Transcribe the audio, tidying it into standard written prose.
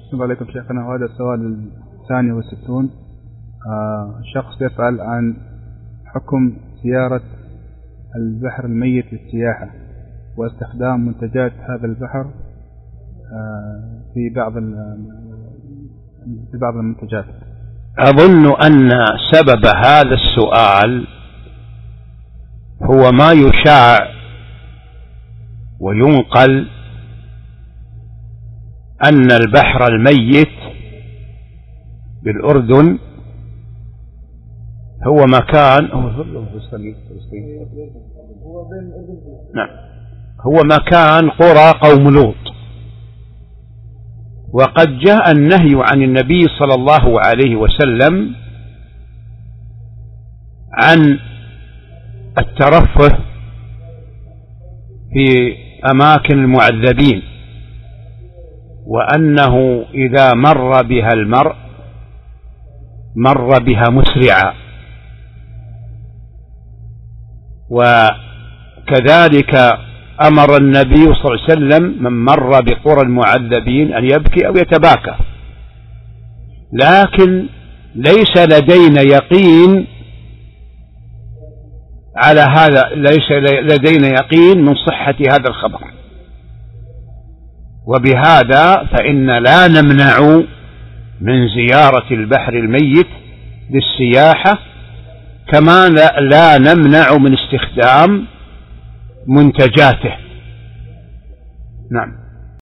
أحسن عليكم شيخنا. وهذا السؤال 62. شخص يسأل عن حكم زيارة البحر الميت للسياحة واستخدام منتجات هذا البحر في بعض المنتجات. أظن أن سبب هذا السؤال هو ما يشاع وينقل أن البحر الميت بالأردن هو مكان هو مكان قرى قوم لوط، وقد جاء النهي عن النبي صلى الله عليه وسلم عن الترفه في أماكن المعذبين، وأنه إذا مر بها المرء مر بها مسرعا، وكذلك أمر النبي صلى الله عليه وسلم من مر بقرى المعذبين أن يبكي أو يتباكى. لكن ليس لدينا يقين على هذا، ليس لدينا يقين من صحة هذا الخبر، وبهذا فإن لا نمنع من زيارة البحر الميت للسياحة، كما لا نمنع من استخدام منتجاته. نعم.